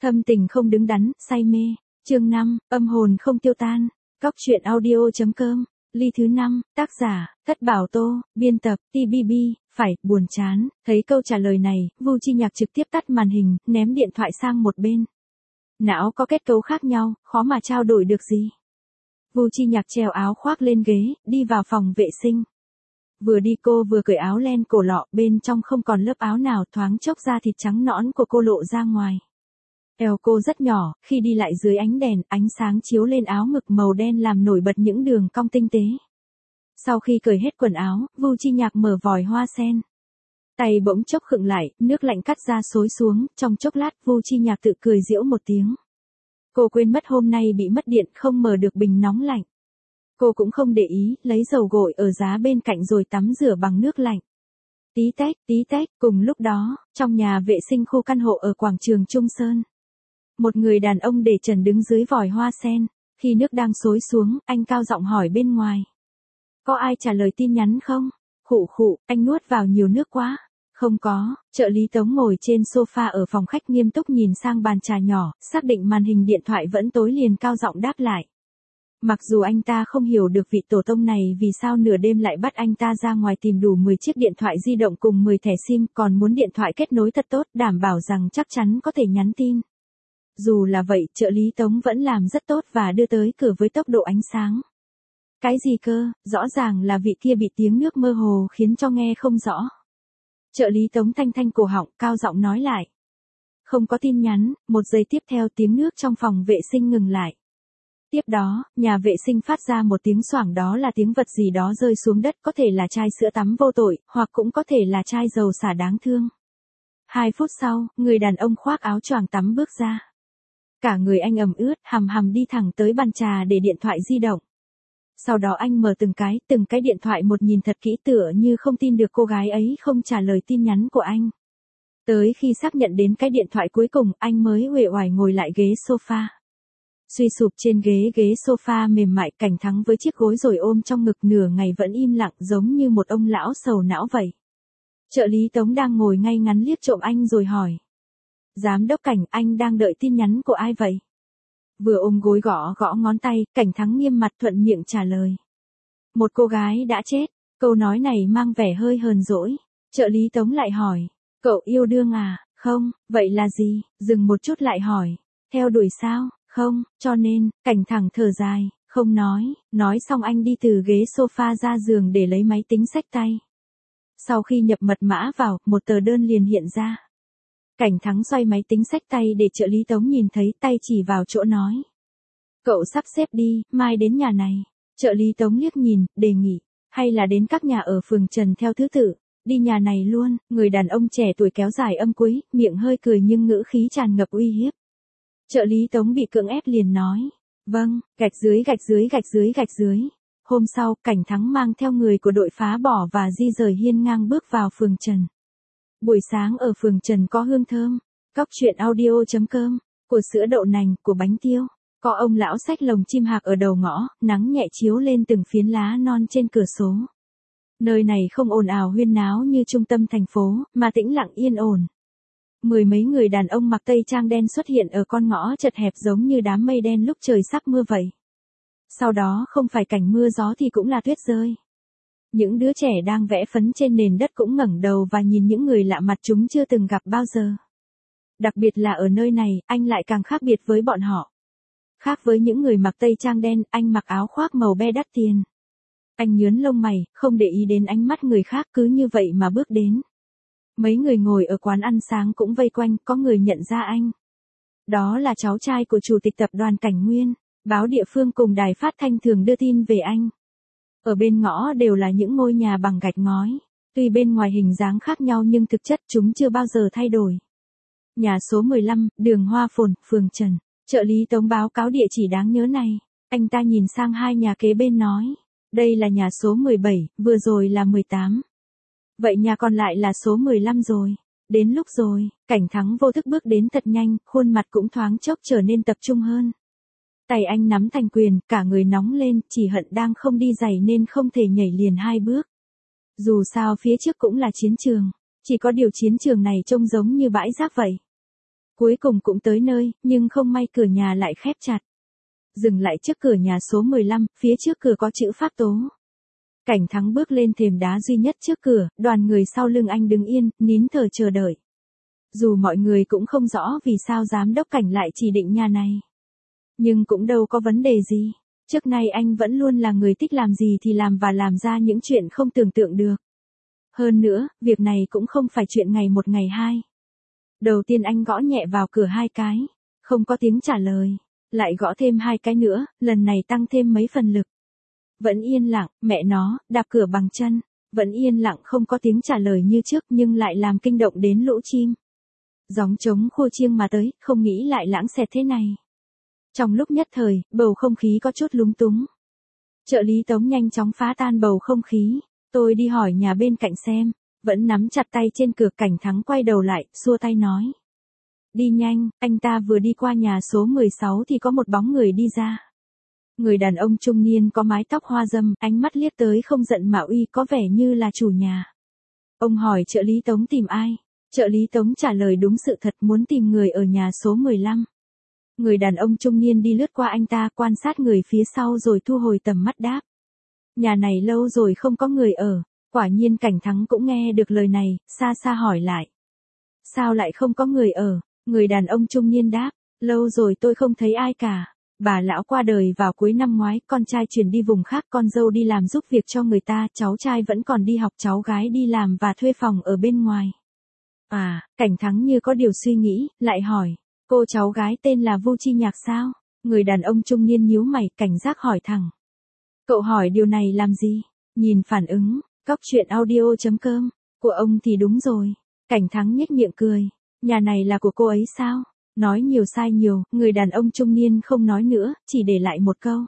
Thâm tình không đứng đắn, say mê. Chương 5, âm hồn không tiêu tan. Cóc truyện audio.com. Ly thứ 5, tác giả, Thất Bảo Tô, biên tập, TBB, phải, buồn chán. Thấy câu trả lời này, Vu Chi Nhạc trực tiếp tắt màn hình, ném điện thoại sang một bên. Não có kết cấu khác nhau, khó mà trao đổi được gì. Vu Chi Nhạc treo áo khoác lên ghế, đi vào phòng vệ sinh. Vừa đi cô vừa cởi áo len cổ lọ, bên trong không còn lớp áo nào, thoáng chốc da thịt trắng nõn của cô lộ ra ngoài. Eo cô rất nhỏ, khi đi lại dưới ánh đèn, ánh sáng chiếu lên áo ngực màu đen làm nổi bật những đường cong tinh tế. Sau khi cởi hết quần áo, Vu Chi Nhạc mở vòi hoa sen. Tay bỗng chốc khựng lại, nước lạnh cắt ra xối xuống, trong chốc lát Vu Chi Nhạc tự cười giễu một tiếng. Cô quên mất hôm nay bị mất điện không mở được bình nóng lạnh. Cô cũng không để ý, lấy dầu gội ở giá bên cạnh rồi tắm rửa bằng nước lạnh. Tí tách, cùng lúc đó, trong nhà vệ sinh khu căn hộ ở quảng trường Trung Sơn. Một người đàn ông để trần đứng dưới vòi hoa sen, khi nước đang xối xuống, anh cao giọng hỏi bên ngoài. Có ai trả lời tin nhắn không? Khụ, anh nuốt vào nhiều nước quá. Không có, trợ lý Tống ngồi trên sofa ở phòng khách nghiêm túc nhìn sang bàn trà nhỏ, xác định màn hình điện thoại vẫn tối liền cao giọng đáp lại. Mặc dù anh ta không hiểu được vị tổ tông này vì sao nửa đêm lại bắt anh ta ra ngoài tìm đủ 10 chiếc điện thoại di động cùng 10 thẻ SIM, còn muốn điện thoại kết nối thật tốt, đảm bảo rằng chắc chắn có thể nhắn tin. Dù là vậy, trợ lý Tống vẫn làm rất tốt và đưa tới cửa với tốc độ ánh sáng. Cái gì cơ, rõ ràng là vị kia bị tiếng nước mơ hồ khiến cho nghe không rõ. Trợ lý Tống thanh cổ họng, cao giọng nói lại. Không có tin nhắn, một giây tiếp theo tiếng nước trong phòng vệ sinh ngừng lại. Tiếp đó, nhà vệ sinh phát ra một tiếng xoảng, đó là tiếng vật gì đó rơi xuống đất, có thể là chai sữa tắm vô tội, hoặc cũng có thể là chai dầu xả đáng thương. 2 phút sau, người đàn ông khoác áo choàng tắm bước ra. Cả người anh ẩm ướt, hầm đi thẳng tới bàn trà để điện thoại di động. Sau đó anh mở từng cái điện thoại một, nhìn thật kỹ tựa như không tin được cô gái ấy không trả lời tin nhắn của anh. Tới khi xác nhận đến cái điện thoại cuối cùng, anh mới uể oải ngồi lại ghế sofa. Suy sụp trên ghế sofa mềm mại, Cảnh Thắng với chiếc gối rồi ôm trong ngực nửa ngày vẫn im lặng giống như một ông lão sầu não vậy. Trợ lý Tống đang ngồi ngay ngắn liếc trộm anh rồi hỏi. Giám đốc Cảnh, anh đang đợi tin nhắn của ai vậy? Vừa ôm gối gõ ngón tay, Cảnh Thắng nghiêm mặt thuận miệng trả lời. Một cô gái đã chết. Câu nói này mang vẻ hơi hờn dỗi. Trợ lý Tống lại hỏi. Cậu yêu đương à? Không, vậy là gì? Dừng một chút lại hỏi. Theo đuổi sao? Không, cho nên, Cảnh thẳng thở dài, không nói xong anh đi từ ghế sofa ra giường để lấy máy tính xách tay. Sau khi nhập mật mã vào, một tờ đơn liền hiện ra. Cảnh Thắng xoay máy tính xách tay để trợ lý Tống nhìn thấy, tay chỉ vào chỗ nói. Cậu sắp xếp đi, mai đến nhà này. Trợ lý Tống liếc nhìn, đề nghị, hay là đến các nhà ở phường Trần theo thứ tự, đi nhà này luôn. Người đàn ông trẻ tuổi kéo dài âm cuối, miệng hơi cười nhưng ngữ khí tràn ngập uy hiếp. Trợ lý Tống bị cưỡng ép liền nói. Vâng, gạch dưới. Hôm sau, Cảnh Thắng mang theo người của đội phá bỏ và di rời hiên ngang bước vào phường Trần. Buổi sáng ở phường Trần có hương thơm. Cóc truyện audio.com. Của sữa đậu nành, của bánh tiêu. Có ông lão xách lồng chim hạc ở đầu ngõ, nắng nhẹ chiếu lên từng phiến lá non trên cửa sổ. Nơi này không ồn ào huyên náo như trung tâm thành phố, mà tĩnh lặng yên ổn. 10 mấy người đàn ông mặc tây trang đen xuất hiện ở con ngõ chật hẹp giống như đám mây đen lúc trời sắp mưa vậy. Sau đó không phải cảnh mưa gió thì cũng là tuyết rơi. Những đứa trẻ đang vẽ phấn trên nền đất cũng ngẩng đầu và nhìn những người lạ mặt chúng chưa từng gặp bao giờ. Đặc biệt là ở nơi này, anh lại càng khác biệt với bọn họ. Khác với những người mặc tây trang đen, anh mặc áo khoác màu be đắt tiền. Anh nhướn lông mày, không để ý đến ánh mắt người khác, cứ như vậy mà bước đến. Mấy người ngồi ở quán ăn sáng cũng vây quanh, có người nhận ra anh. Đó là cháu trai của chủ tịch tập đoàn Cảnh Nguyên. Báo địa phương cùng đài phát thanh thường đưa tin về anh. Ở bên ngõ đều là những ngôi nhà bằng gạch ngói. Tuy bên ngoài hình dáng khác nhau nhưng thực chất chúng chưa bao giờ thay đổi. Nhà số 15, đường Hoa Phồn, phường Trần. Trợ lý Tống báo cáo địa chỉ đáng nhớ này. Anh ta nhìn sang 2 nhà kế bên nói. Đây là nhà số 17, vừa rồi là 18. Vậy nhà còn lại là số 15 rồi. Đến lúc rồi, Cảnh Thắng vô thức bước đến thật nhanh, khuôn mặt cũng thoáng chốc trở nên tập trung hơn. Tay anh nắm thành quyền, cả người nóng lên, chỉ hận đang không đi giày nên không thể nhảy liền 2 bước. Dù sao phía trước cũng là chiến trường, chỉ có điều chiến trường này trông giống như bãi rác vậy. Cuối cùng cũng tới nơi, nhưng không may cửa nhà lại khép chặt. Dừng lại trước cửa nhà số 15, phía trước cửa có chữ pháp tố. Cảnh Thắng bước lên thềm đá duy nhất trước cửa, đoàn người sau lưng anh đứng yên, nín thở chờ đợi. Dù mọi người cũng không rõ vì sao giám đốc Cảnh lại chỉ định nhà này. Nhưng cũng đâu có vấn đề gì. Trước nay anh vẫn luôn là người thích làm gì thì làm và làm ra những chuyện không tưởng tượng được. Hơn nữa, việc này cũng không phải chuyện ngày một ngày hai. Đầu tiên anh gõ nhẹ vào cửa 2 cái. Không có tiếng trả lời. Lại gõ thêm 2 cái nữa, lần này tăng thêm mấy phần lực. Vẫn yên lặng, mẹ nó, đạp cửa bằng chân. Vẫn yên lặng không có tiếng trả lời như trước nhưng lại làm kinh động đến lũ chim. Gióng trống khua chiêng mà tới, không nghĩ lại lãng xẹt thế này. Trong lúc nhất thời, bầu không khí có chút lúng túng. Trợ lý Tống nhanh chóng phá tan bầu không khí. Tôi đi hỏi nhà bên cạnh xem. Vẫn nắm chặt tay trên cửa. Cảnh Thắng quay đầu lại, xua tay nói. Đi nhanh, anh ta vừa đi qua nhà số 16 thì có một bóng người đi ra. Người đàn ông trung niên có mái tóc hoa râm, ánh mắt liếc tới không giận mà uy, có vẻ như là chủ nhà. Ông hỏi trợ lý Tống tìm ai? Trợ lý Tống trả lời đúng sự thật, muốn tìm người ở nhà số 15. Người đàn ông trung niên đi lướt qua anh ta, quan sát người phía sau rồi thu hồi tầm mắt đáp. Nhà này lâu rồi không có người ở. Quả nhiên Cảnh Thắng cũng nghe được lời này, xa xa hỏi lại. Sao lại không có người ở? Người đàn ông trung niên đáp. Lâu rồi tôi không thấy ai cả. Bà lão qua đời vào cuối năm ngoái, con trai chuyển đi vùng khác, con dâu đi làm giúp việc cho người ta, cháu trai vẫn còn đi học, cháu gái đi làm và thuê phòng ở bên ngoài. À, Cảnh Thắng như có điều suy nghĩ, lại hỏi. Cô cháu gái tên là Vu Chi Nhạc sao? Người đàn ông trung niên nhíu mày, cảnh giác hỏi thẳng. Cậu hỏi điều này làm gì? Nhìn phản ứng, coctruyện.audio.com, của ông thì đúng rồi. Cảnh Thắng nhếch miệng cười. Nhà này là của cô ấy sao? Nói nhiều sai nhiều, người đàn ông trung niên không nói nữa, chỉ để lại một câu.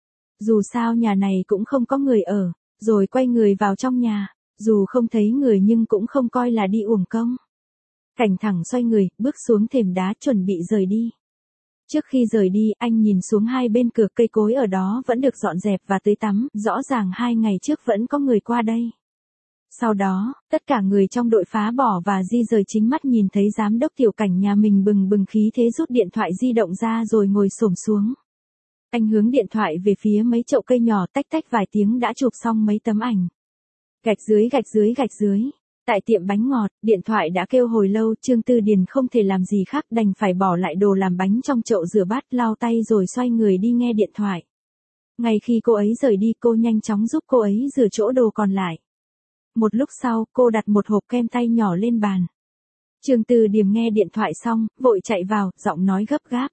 Dù sao nhà này cũng không có người ở, rồi quay người vào trong nhà. Dù không thấy người nhưng cũng không coi là đi uổng công. Cảnh Thắng xoay người, bước xuống thềm đá chuẩn bị rời đi. Trước khi rời đi, anh nhìn xuống hai bên cửa, cây cối ở đó vẫn được dọn dẹp và tưới tắm, rõ ràng 2 ngày trước vẫn có người qua đây. Sau đó, tất cả người trong đội phá bỏ và di rời chính mắt nhìn thấy giám đốc Tiểu Cảnh nhà mình bừng bừng khí thế rút điện thoại di động ra rồi ngồi xổm xuống. Anh hướng điện thoại về phía mấy chậu cây nhỏ, tách tách vài tiếng đã chụp xong mấy tấm ảnh. Gạch dưới gạch dưới gạch dưới. Tại tiệm bánh ngọt, điện thoại đã kêu hồi lâu, Trương Tư Điền không thể làm gì khác đành phải bỏ lại đồ làm bánh trong chậu rửa bát, lau tay rồi xoay người đi nghe điện thoại. Ngay khi cô ấy rời đi, cô nhanh chóng giúp cô ấy rửa chỗ đồ còn lại. Một lúc sau, cô đặt một hộp kem tay nhỏ lên bàn. Trương Tư Điềm nghe điện thoại xong, vội chạy vào, giọng nói gấp gáp.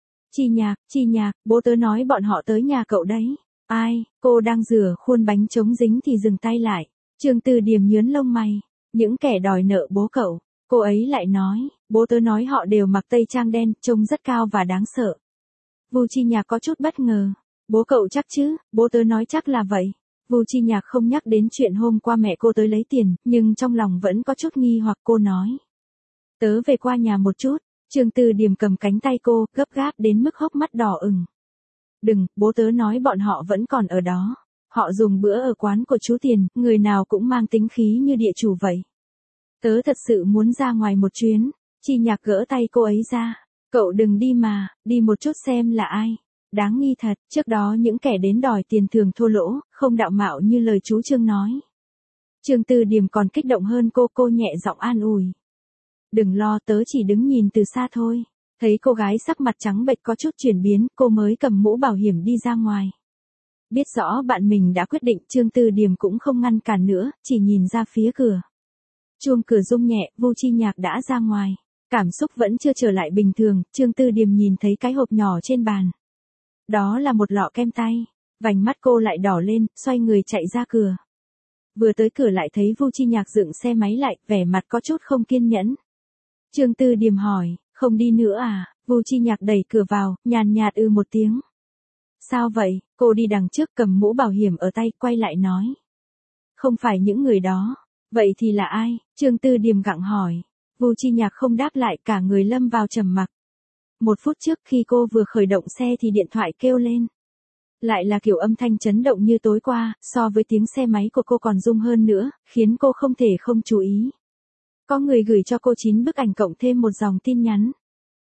Chi Nhạc, bố tớ nói bọn họ tới nhà cậu đấy. Ai? Cô đang rửa khuôn bánh chống dính thì dừng tay lại. Trương Tư Điềm nhướng lông mày. Những kẻ đòi nợ bố cậu. Cô ấy lại nói, bố tớ nói họ đều mặc tây trang đen, trông rất cao và đáng sợ. Vu Chi Nhạc có chút bất ngờ. Bố cậu chắc chứ? Bố tớ nói chắc là vậy. Vu Chi Nhạc không nhắc đến chuyện hôm qua mẹ cô tới lấy tiền, nhưng trong lòng vẫn có chút nghi hoặc. Cô nói. Tớ về qua nhà một chút. Trương Tư Điềm cầm cánh tay cô, gấp gáp đến mức hốc mắt đỏ ửng. Đừng, bố tớ nói bọn họ vẫn còn ở đó. Họ dùng bữa ở quán của chú Tiền, người nào cũng mang tính khí như địa chủ vậy. Tớ thật sự muốn ra ngoài một chuyến. Chi Nhạc gỡ tay cô ấy ra. Cậu đừng đi mà, đi một chút xem là ai. Đáng nghi thật, trước đó những kẻ đến đòi tiền thường thua lỗ, không đạo mạo như lời chú Trương nói. Trương Tư Điềm còn kích động hơn cô nhẹ giọng an ủi. Đừng lo, tớ chỉ đứng nhìn từ xa thôi. Thấy cô gái sắc mặt trắng bệch có chút chuyển biến, cô mới cầm mũ bảo hiểm đi ra ngoài. Biết rõ bạn mình đã quyết định, Trương Tư Điềm cũng không ngăn cản nữa, chỉ nhìn ra phía cửa. Chuông cửa rung nhẹ, Vu Chi Nhạc đã ra ngoài. Cảm xúc vẫn chưa trở lại bình thường, Trương Tư Điềm nhìn thấy cái hộp nhỏ trên bàn. Đó là một lọ kem tay. Vành mắt cô lại đỏ lên, xoay người chạy ra cửa. Vừa tới cửa lại thấy Vu Chi Nhạc dựng xe máy lại, vẻ mặt có chút không kiên nhẫn. Trương Tư Điềm hỏi, không đi nữa à? Vu Chi Nhạc đẩy cửa vào, nhàn nhạt một tiếng. Sao vậy? Cô đi đằng trước cầm mũ bảo hiểm ở tay, quay lại nói. Không phải những người đó. Vậy thì là ai? Trương Tư Điềm gặng hỏi. Vu Chi Nhạc không đáp lại, cả người lâm vào trầm mặc. 1 phút trước khi cô vừa khởi động xe thì điện thoại kêu lên. Lại là kiểu âm thanh chấn động như tối qua, so với tiếng xe máy của cô còn rung hơn nữa, khiến cô không thể không chú ý. Có người gửi cho cô 9 bức ảnh cộng thêm một dòng tin nhắn.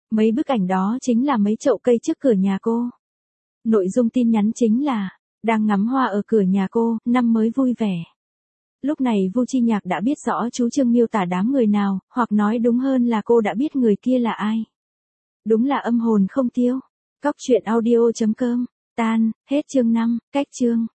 Mấy bức ảnh đó chính là mấy chậu cây trước cửa nhà cô. Nội dung tin nhắn chính là, đang ngắm hoa ở cửa nhà cô, năm mới vui vẻ. Lúc này Vu Chi Nhạc đã biết rõ chú Trương miêu tả đám người nào, hoặc nói đúng hơn là cô đã biết người kia là ai. Đúng là âm hồn không tiêu. Cóc truyện audio.com. Tan, hết chương 5, cách chương.